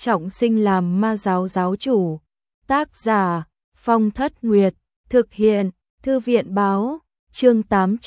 trọng sinh làm ma giáo giáo chủ. Tác giả Phong Thất Nguyệt, thực hiện Thư viện báo, chương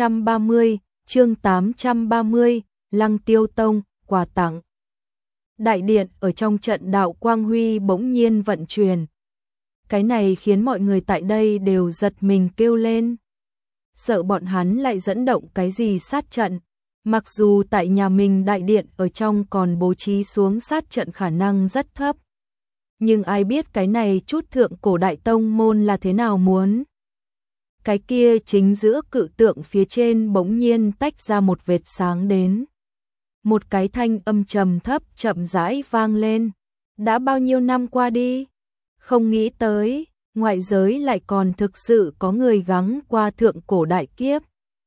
830, Lăng Tiêu Tông, quà tặng. Đại điện ở trong trận đạo quang huy bỗng nhiên vận chuyển. Cái này khiến mọi người tại đây đều giật mình kêu lên. Sợ bọn hắn lại dẫn động cái gì sát trận. Mặc dù tại nhà mình đại điện ở trong còn bố trí xuống sát trận khả năng rất thấp. Nhưng ai biết cái này chút thượng cổ đại tông môn là thế nào muốn. Cái kia chính giữa cự tượng phía trên bỗng nhiên tách ra một vệt sáng đến. Một cái thanh âm trầm thấp chậm rãi vang lên. Đã bao nhiêu năm qua đi? Không nghĩ tới, ngoại giới lại còn thực sự có người gắng qua thượng cổ đại kiếp.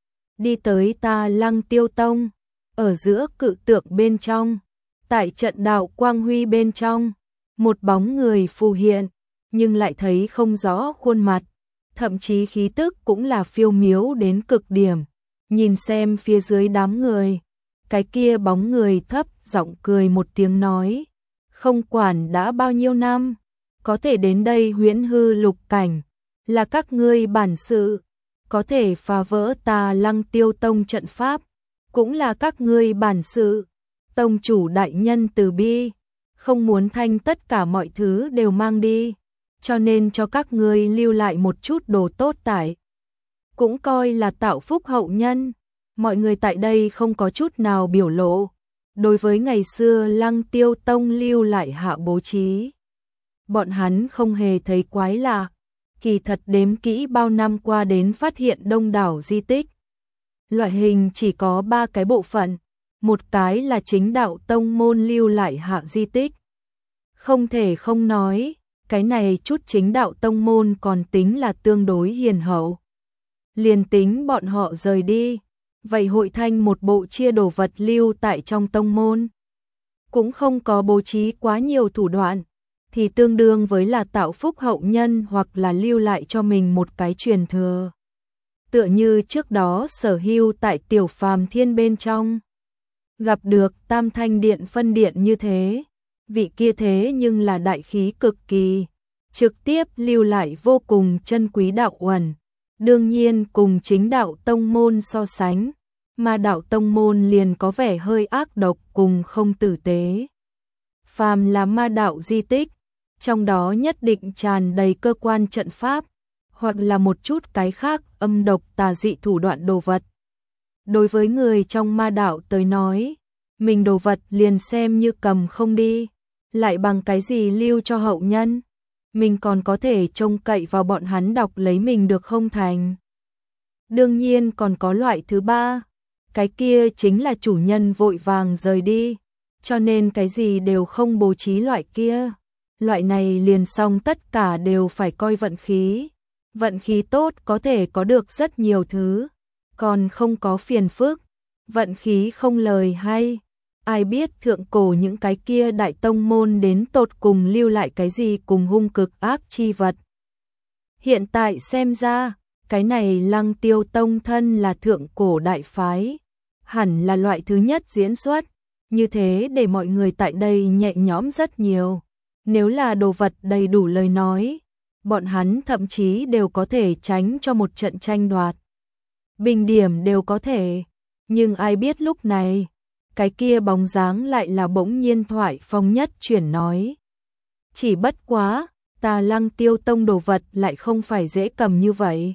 Đi tới ta Lăng Tiêu Tông, ở giữa cự tượng bên trong, tại trận đạo quang huy bên trong, một bóng người phù hiện, nhưng lại thấy không rõ khuôn mặt, thậm chí khí tức cũng là phiêu miếu đến cực điểm. Nhìn xem phía dưới đám người, cái kia bóng người thấp giọng cười một tiếng nói, không quản đã bao nhiêu năm, có thể đến đây huyễn hư lục cảnh, là các ngươi bản sự, có thể phá vỡ ta Lăng Tiêu Tông trận pháp, cũng là các ngươi bản sự. Tông chủ đại nhân từ bi, không muốn thanh tất cả mọi thứ đều mang đi, cho nên cho các ngươi lưu lại một chút đồ tốt tải. Cũng coi là tạo phúc hậu nhân. Mọi người tại đây không có chút nào biểu lộ. Đối với ngày xưa Lăng Tiêu Tông lưu lại hạ bố trí, bọn hắn không hề thấy quái lạ. Kỳ thật đếm kỹ bao năm qua đến phát hiện đông đảo di tích. Loại hình chỉ có 3 cái bộ phận. Một cái là chính đạo tông môn lưu lại hạ di tích. Không thể không nói, cái này chút chính đạo tông môn còn tính là tương đối hiền hậu. Liền tính bọn họ rời đi, vậy hội thanh một bộ chia đồ vật lưu tại trong tông môn. Cũng không có bố trí quá nhiều thủ đoạn, thì tương đương với là tạo phúc hậu nhân hoặc là lưu lại cho mình một cái truyền thừa. Tựa như trước đó Sở Hưu tại Tiểu Phàm Thiên bên trong, gặp được Tam Thanh Điện phân điện như thế, vị kia thế nhưng là đại khí cực kỳ, trực tiếp lưu lại vô cùng chân quý đạo uẩn. Đương nhiên cùng chính đạo tông môn so sánh, mà đạo tông môn liền có vẻ hơi ác độc cùng không tử tế. Phàm là ma đạo di tích, trong đó nhất định tràn đầy cơ quan trận pháp, hoặc là một chút cái khác âm độc tà dị thủ đoạn đồ vật. Đối với người trong ma đạo tới nói, mình đồ vật liền xem như cầm không đi, lại bằng cái gì lưu cho hậu nhân, mình còn có thể trông cậy vào bọn hắn đọc lấy mình được không thành. Đương nhiên còn có loại thứ ba, cái kia chính là chủ nhân vội vàng rời đi, cho nên cái gì đều không bố trí loại kia. Loại này liền xong tất cả đều phải coi vận khí. Vận khí tốt có thể có được rất nhiều thứ, còn không có phiền phức. Vận khí không lời hay. Ai biết thượng cổ những cái kia đại tông môn đến tột cùng lưu lại cái gì cùng hung cực ác chi vật. Hiện tại xem ra, cái này Lăng Tiêu Tông thân là thượng cổ đại phái, hẳn là loại thứ nhất diễn xuất, như thế để mọi người tại đây nhẹ nhõm rất nhiều. Nếu là đồ vật đầy đủ lời nói, bọn hắn thậm chí đều có thể tránh cho một trận tranh đoạt. Bình điểm đều có thể, nhưng ai biết lúc này, cái kia bóng dáng lại là bỗng nhiên thoại phong nhất chuyển nói. Chỉ bất quá, ta Lăng Tiêu Tông đồ vật lại không phải dễ cầm như vậy.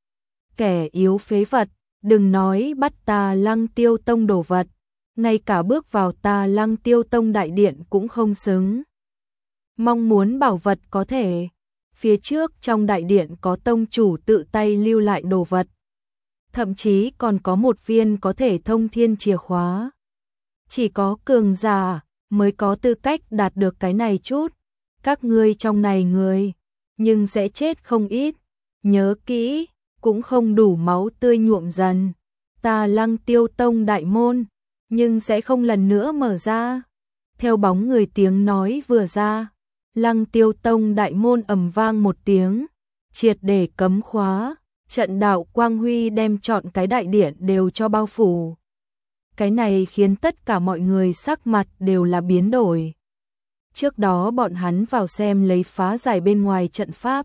Kẻ yếu phế vật, đừng nói bắt ta Lăng Tiêu Tông đồ vật, ngay cả bước vào ta Lăng Tiêu Tông đại điện cũng không xứng. Mong muốn bảo vật có thể, phía trước trong đại điện có tông chủ tự tay lưu lại đồ vật. Thậm chí còn có một viên có thể thông thiên chìa khóa. Chỉ có cường giả mới có tư cách đạt được cái này chút. Các ngươi trong này người, nhưng sẽ chết không ít. Nhớ kỹ, cũng không đủ máu tươi nhuộm dần. Ta Lăng Tiêu Tông đại môn, nhưng sẽ không lần nữa mở ra. Theo bóng người tiếng nói vừa ra, Lăng Tiêu Tông đại môn ầm vang một tiếng, triệt để cấm khóa, trận đạo quang huy đem trọn cái đại điện đều cho bao phủ. Cái này khiến tất cả mọi người sắc mặt đều là biến đổi. Trước đó bọn hắn vào xem lấy phá giải bên ngoài trận pháp.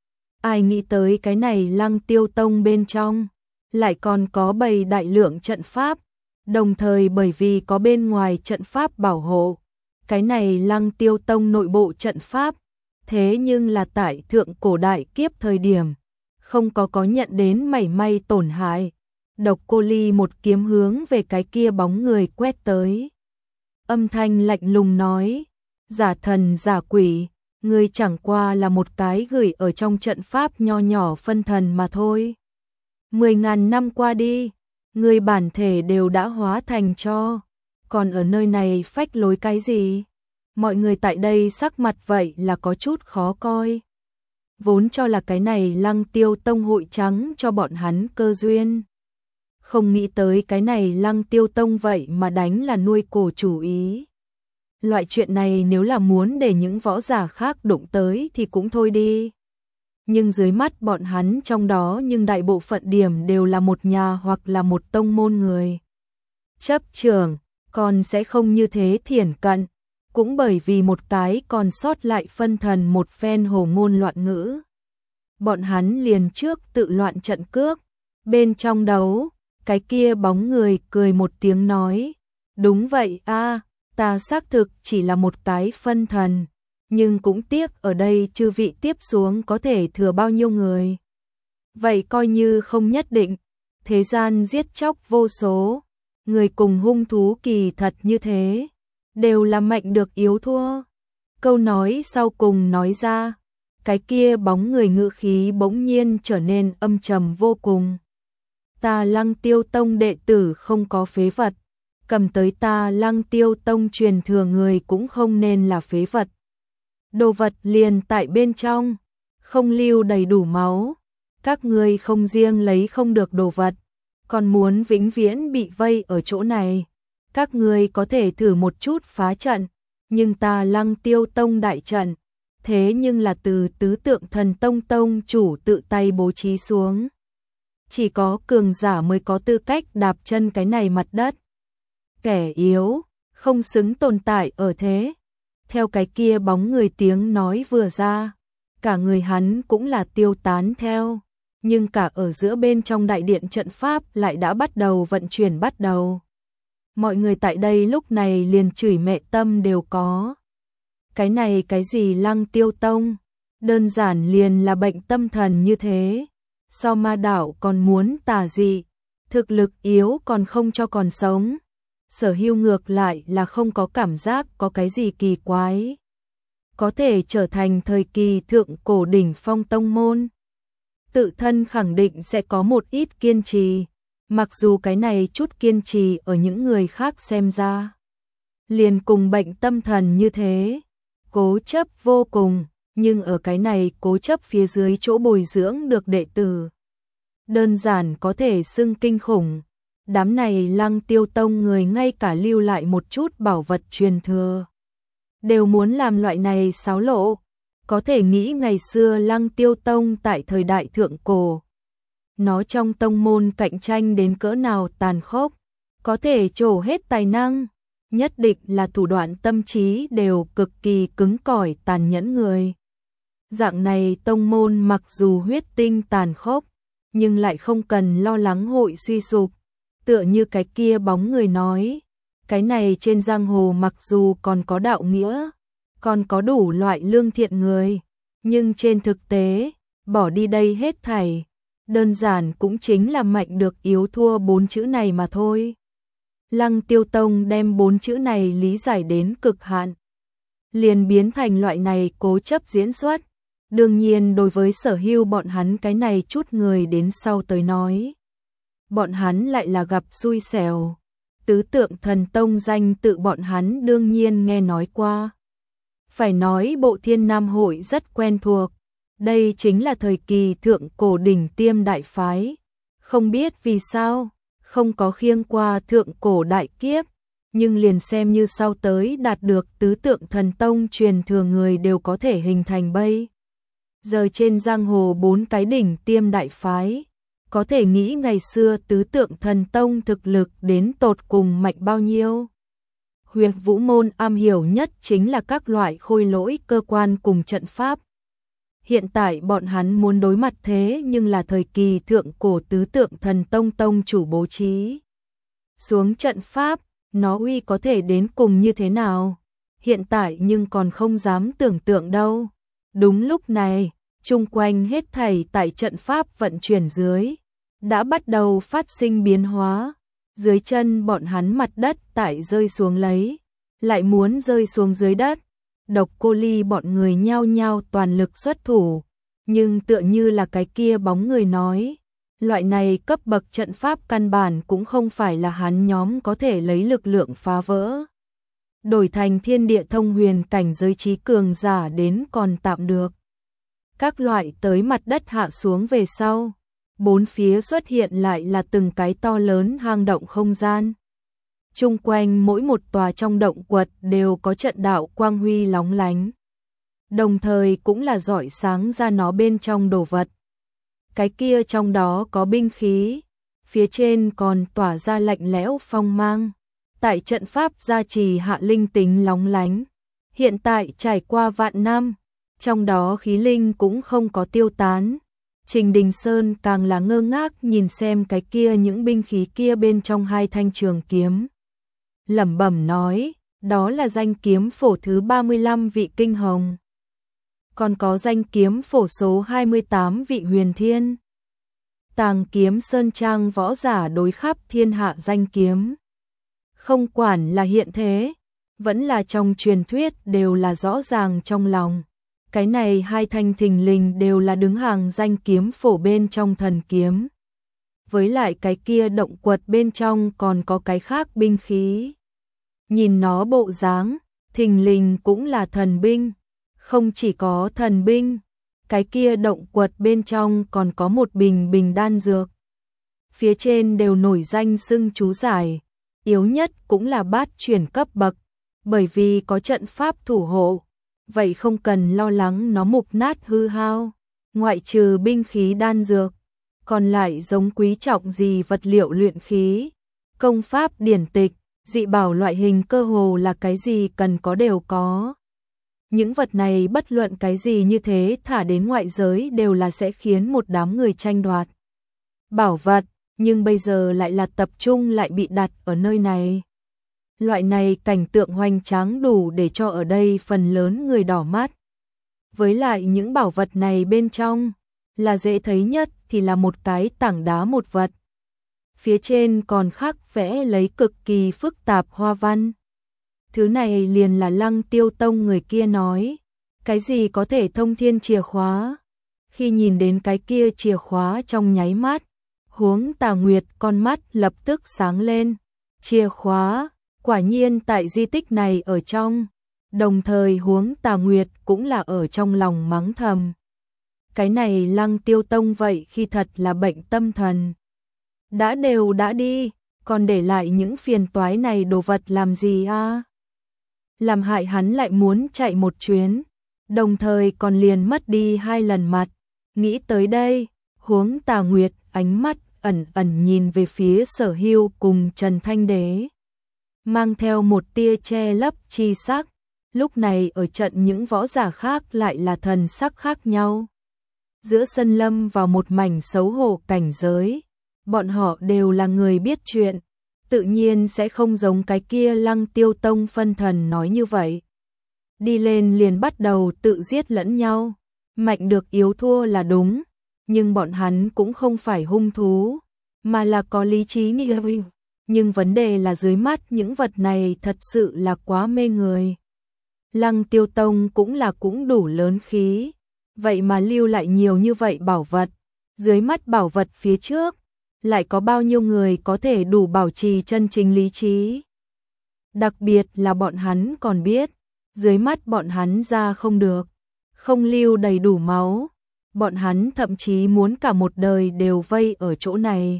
Ai nghĩ tới cái này Lăng Tiêu Tông bên trong lại còn có bày đại lượng trận pháp, đồng thời bởi vì có bên ngoài trận pháp bảo hộ, cái này Lăng Tiêu Tông nội bộ trận pháp, thế nhưng là tại thượng cổ đại kiếp thời điểm, không có nhận đến mảy may tổn hại. Độc Cô Ly một kiếm hướng về cái kia bóng người quét tới. Âm thanh lạnh lùng nói, giả thần giả quỷ, ngươi chẳng qua là một cái gửi ở trong trận pháp nho nhỏ phân thần mà thôi. 10.000 năm qua đi, ngươi bản thể đều đã hóa thành tro, còn ở nơi này phách lối cái gì? Mọi người tại đây sắc mặt vậy là có chút khó coi. Vốn cho là cái này Lăng Tiêu Tông hội trắng cho bọn hắn cơ duyên. Không nghĩ tới cái này Lăng Tiêu Tông vậy mà đánh là nuôi cổ chủ ý. Loại chuyện này nếu là muốn để những võ giả khác đụng tới thì cũng thôi đi. Nhưng dưới mắt bọn hắn trong đó nhưng đại bộ phận điểm đều là một nhà hoặc là một tông môn người. Chấp trưởng, còn sẽ không như thế thiển cận, cũng bởi vì một cái còn sót lại phân thần một phen hồ ngôn loạn ngữ. Bọn hắn liền trước tự loạn trận cước, bên trong đấu, cái kia bóng người cười một tiếng nói, đúng vậy a, ta xác thực chỉ là một cái phân thần, nhưng cũng tiếc ở đây chư vị tiếp xuống có thể thừa bao nhiêu người. Vậy coi như không nhất định, thế gian giết chóc vô số, người cùng hung thú kỳ thật như thế, đều là mạnh được yếu thua. Câu nói sau cùng nói ra, cái kia bóng người ngữ khí bỗng nhiên trở nên âm trầm vô cùng. Ta Lăng Tiêu Tông đệ tử không có phế vật, cầm tới ta Lăng Tiêu Tông truyền thừa người cũng không nên là phế vật. Đồ vật liền tại bên trong, không lưu đầy đủ máu, các ngươi không riêng lấy không được đồ vật, còn muốn vĩnh viễn bị vây ở chỗ này. Các ngươi có thể thử một chút phá trận, nhưng ta Lăng Tiêu Tông đại trận, thế nhưng là từ tứ tượng thần tông tông chủ tự tay bố trí xuống. Chỉ có cường giả mới có tư cách đạp chân cái này mặt đất. Kẻ yếu, không xứng tồn tại ở thế. Theo cái kia bóng người tiếng nói vừa ra, cả người hắn cũng là tiêu tán theo, nhưng cả ở giữa bên trong đại điện trận pháp lại đã bắt đầu vận chuyển bắt đầu. Mọi người tại đây lúc này liền chửi mẹ tâm đều có. Cái này cái gì Lăng Tiêu Tông, đơn giản liền là bệnh tâm thần như thế. So ma đạo còn muốn tà dị, thực lực yếu còn không cho còn sống. Sở Hưu ngược lại là không có cảm giác có cái gì kỳ quái. Có thể trở thành thời kỳ thượng cổ đỉnh phong tông môn. Tự thân khẳng định sẽ có một ít kiên trì, mặc dù cái này chút kiên trì ở những người khác xem ra liền cùng bệnh tâm thần như thế, cố chấp vô cùng, nhưng ở cái này cố chấp phía dưới chỗ bồi dưỡng được đệ tử, đơn giản có thể xưng kinh khủng. Đám này Lăng Tiêu Tông người ngay cả lưu lại một chút bảo vật truyền thừa, đều muốn làm loại này xáo lộ. Có thể nghĩ ngày xưa Lăng Tiêu Tông tại thời đại thượng cổ, nó trong tông môn cạnh tranh đến cỡ nào tàn khốc, có thể trổ hết tài năng, nhất định là thủ đoạn tâm trí đều cực kỳ cứng cỏi tàn nhẫn người. Dạng này tông môn mặc dù huyết tinh tàn khốc, nhưng lại không cần lo lắng hội suy sụp. Tựa như cái kia bóng người nói, cái này trên giang hồ mặc dù còn có đạo nghĩa, còn có đủ loại lương thiện người, nhưng trên thực tế, bỏ đi đây hết thảy, đơn giản cũng chính là mạnh được yếu thua 4 chữ này mà thôi. Lăng Tiêu Tông đem 4 chữ này lý giải đến cực hạn, liền biến thành loại này cố chấp diễn xuất. Đương nhiên đối với Sở Hưu bọn hắn cái này chút người đến sau tới nói, bọn hắn lại là gặp xui xẻo. Tứ tượng thần tông danh tự bọn hắn đương nhiên nghe nói qua. Phải nói Bộ Thiên Nam hội rất quen thuộc. Đây chính là thời kỳ thượng cổ đỉnh tiêm đại phái. Không biết vì sao, không có khiêng qua thượng cổ đại kiếp, nhưng liền xem như sau tới đạt được tứ tượng thần tông truyền thừa người đều có thể hình thành bây giờ trên giang hồ 4 cái đỉnh tiêm đại phái. Có thể nghĩ ngày xưa tứ tượng thần tông thực lực đến tột cùng mạnh bao nhiêu. Huyết Vũ môn am hiểu nhất chính là các loại khôi lỗi cơ quan cùng trận pháp. Hiện tại bọn hắn muốn đối mặt thế nhưng là thời kỳ thượng cổ tứ tượng thần tông tông chủ bố trí xuống trận pháp, nó uy có thể đến cùng như thế nào? Hiện tại nhưng còn không dám tưởng tượng đâu. Đúng lúc này, chung quanh hết thảy tại trận pháp vận chuyển dưới, đã bắt đầu phát sinh biến hóa. Dưới chân bọn hắn mặt đất tại rơi xuống lấy, lại muốn rơi xuống dưới đất. Độc Cô Ly bọn người nhao nhao toàn lực xuất thủ, nhưng tựa như là cái kia bóng người nói, loại này cấp bậc trận pháp căn bản cũng không phải là hắn nhóm có thể lấy lực lượng phá vỡ. Đổi thành thiên địa thông huyền cảnh giới trí cường giả đến còn tạm được. Các loại tới mặt đất hạ xuống về sau, bốn phía xuất hiện lại là từng cái to lớn hang động không gian. Chung quanh mỗi một tòa trong động quật đều có trận đạo quang huy lóng lánh, đồng thời cũng là rọi sáng ra nó bên trong đồ vật. Cái kia trong đó có binh khí, phía trên còn tỏa ra lạnh lẽo phong mang. Tại trận pháp gia trì hạ linh tính lóng lánh, hiện tại trải qua vạn năm, trong đó khí linh cũng không có tiêu tán. Trình Đình Sơn càng là ngơ ngác nhìn xem cái kia những binh khí kia bên trong hai thanh trường kiếm. Lẩm bẩm nói, đó là danh kiếm phổ thứ 35 vị kinh hồng. Còn có danh kiếm phổ số 28 vị huyền thiên. Tàng kiếm sơn trang võ giả đối khắp thiên hạ danh kiếm. Không quản là hiện thế, vẫn là trong truyền thuyết đều là rõ ràng trong lòng. Cái này hai thanh thình lình đều là đứng hàng danh kiếm phổ bên trong thần kiếm. Với lại cái kia động quật bên trong còn có cái khác binh khí. Nhìn nó bộ dáng, thình lình cũng là thần binh. Không chỉ có thần binh, cái kia động quật bên trong còn có một bình đan dược. Phía trên đều nổi danh xưng chú giải, yếu nhất cũng là bát chuyển cấp bậc, bởi vì có trận pháp thủ hộ, vậy không cần lo lắng nó mục nát hư hao. Ngoại trừ binh khí đan dược, còn lại giống quý trọng gì vật liệu luyện khí, công pháp điển tịch, dị bảo loại hình cơ hồ là cái gì cần có đều có. Những vật này bất luận cái gì như thế thả đến ngoại giới đều là sẽ khiến một đám người tranh đoạt. Bảo vật, nhưng bây giờ lại là tập trung lại bị đặt ở nơi này. Loại này cảnh tượng hoành tráng đủ để cho ở đây phần lớn người đỏ mắt. Với lại những bảo vật này bên trong, là dễ thấy nhất thì là một cái tảng đá một vật. Phía trên còn khắc vẽ lấy cực kỳ phức tạp hoa văn. Thứ này liền là Lăng Tiêu Tông người kia nói, cái gì có thể thông thiên chìa khóa. Khi nhìn đến cái kia chìa khóa trong nháy mắt, Huống Tà Nguyệt con mắt lập tức sáng lên. Chìa khóa, quả nhiên tại di tích này ở trong. Đồng thời Huống Tà Nguyệt cũng là ở trong lòng mắng thầm. Cái này Lăng Tiêu Tông vậy khi thật là bệnh tâm thần. Đã đi, còn để lại những phiền toái này đồ vật làm gì a? Làm hại hắn lại muốn chạy một chuyến, đồng thời còn liền mất đi 2 lần mặt. Nghĩ tới đây, Huống Tà Nguyệt ánh mắt ẩn ẩn nhìn về phía Sở Hưu cùng Trần Thanh Đế, mang theo một tia che lấp chi sắc. Lúc này ở trận những võ giả khác lại là thần sắc khác nhau. Giữa sân lâm vào một mảnh xấu hổ cảnh giới, bọn họ đều là người biết chuyện, tự nhiên sẽ không giống cái kia Lăng Tiêu Tông phân thần nói như vậy. Đi lên liền bắt đầu tự giết lẫn nhau, mạnh được yếu thua là đúng, nhưng bọn hắn cũng không phải hung thú, mà là có lý trí nghi. Nhưng vấn đề là dưới mắt những vật này thật sự là quá mê người. Lăng Tiêu Tông cũng đủ lớn khí, vậy mà lưu lại nhiều như vậy bảo vật, dưới mắt bảo vật phía trước, lại có bao nhiêu người có thể đủ bảo trì chân chính lý trí. Đặc biệt là bọn hắn còn biết, dưới mắt bọn hắn ra không được, không lưu đầy đủ máu, bọn hắn thậm chí muốn cả một đời đều vây ở chỗ này.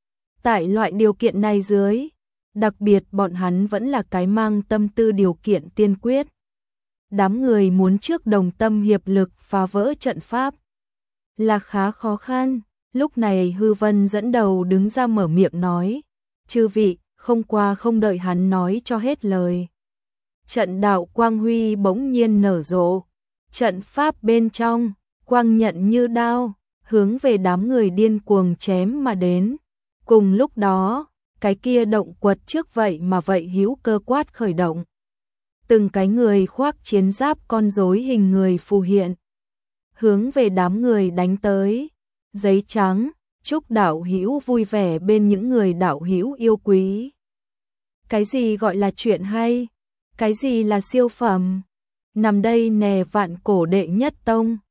Tại loại điều kiện này dưới, đặc biệt bọn hắn vẫn là cái mang tâm tư điều kiện tiên quyết. Đám người muốn trước đồng tâm hiệp lực phá vỡ trận pháp là khá khó khăn. Lúc này Hư Vân dẫn đầu đứng ra mở miệng nói, chư vị, không qua không đợi hắn nói cho hết lời, trận đạo quang huy bỗng nhiên nở rộ. Trận pháp bên trong, quang nhận như đao, hướng về đám người điên cuồng chém mà đến. Cùng lúc đó, cái kia động quật trước vậy mà vậy hữu cơ quát khởi động. Từng cái người khoác chiến giáp con rối hình người phù hiện, hướng về đám người đánh tới. Giấy trắng, chúc đạo hữu vui vẻ bên những người đạo hữu yêu quý. Cái gì gọi là chuyện hay? Cái gì là siêu phẩm? Nằm đây nè vạn cổ đệ nhất tông.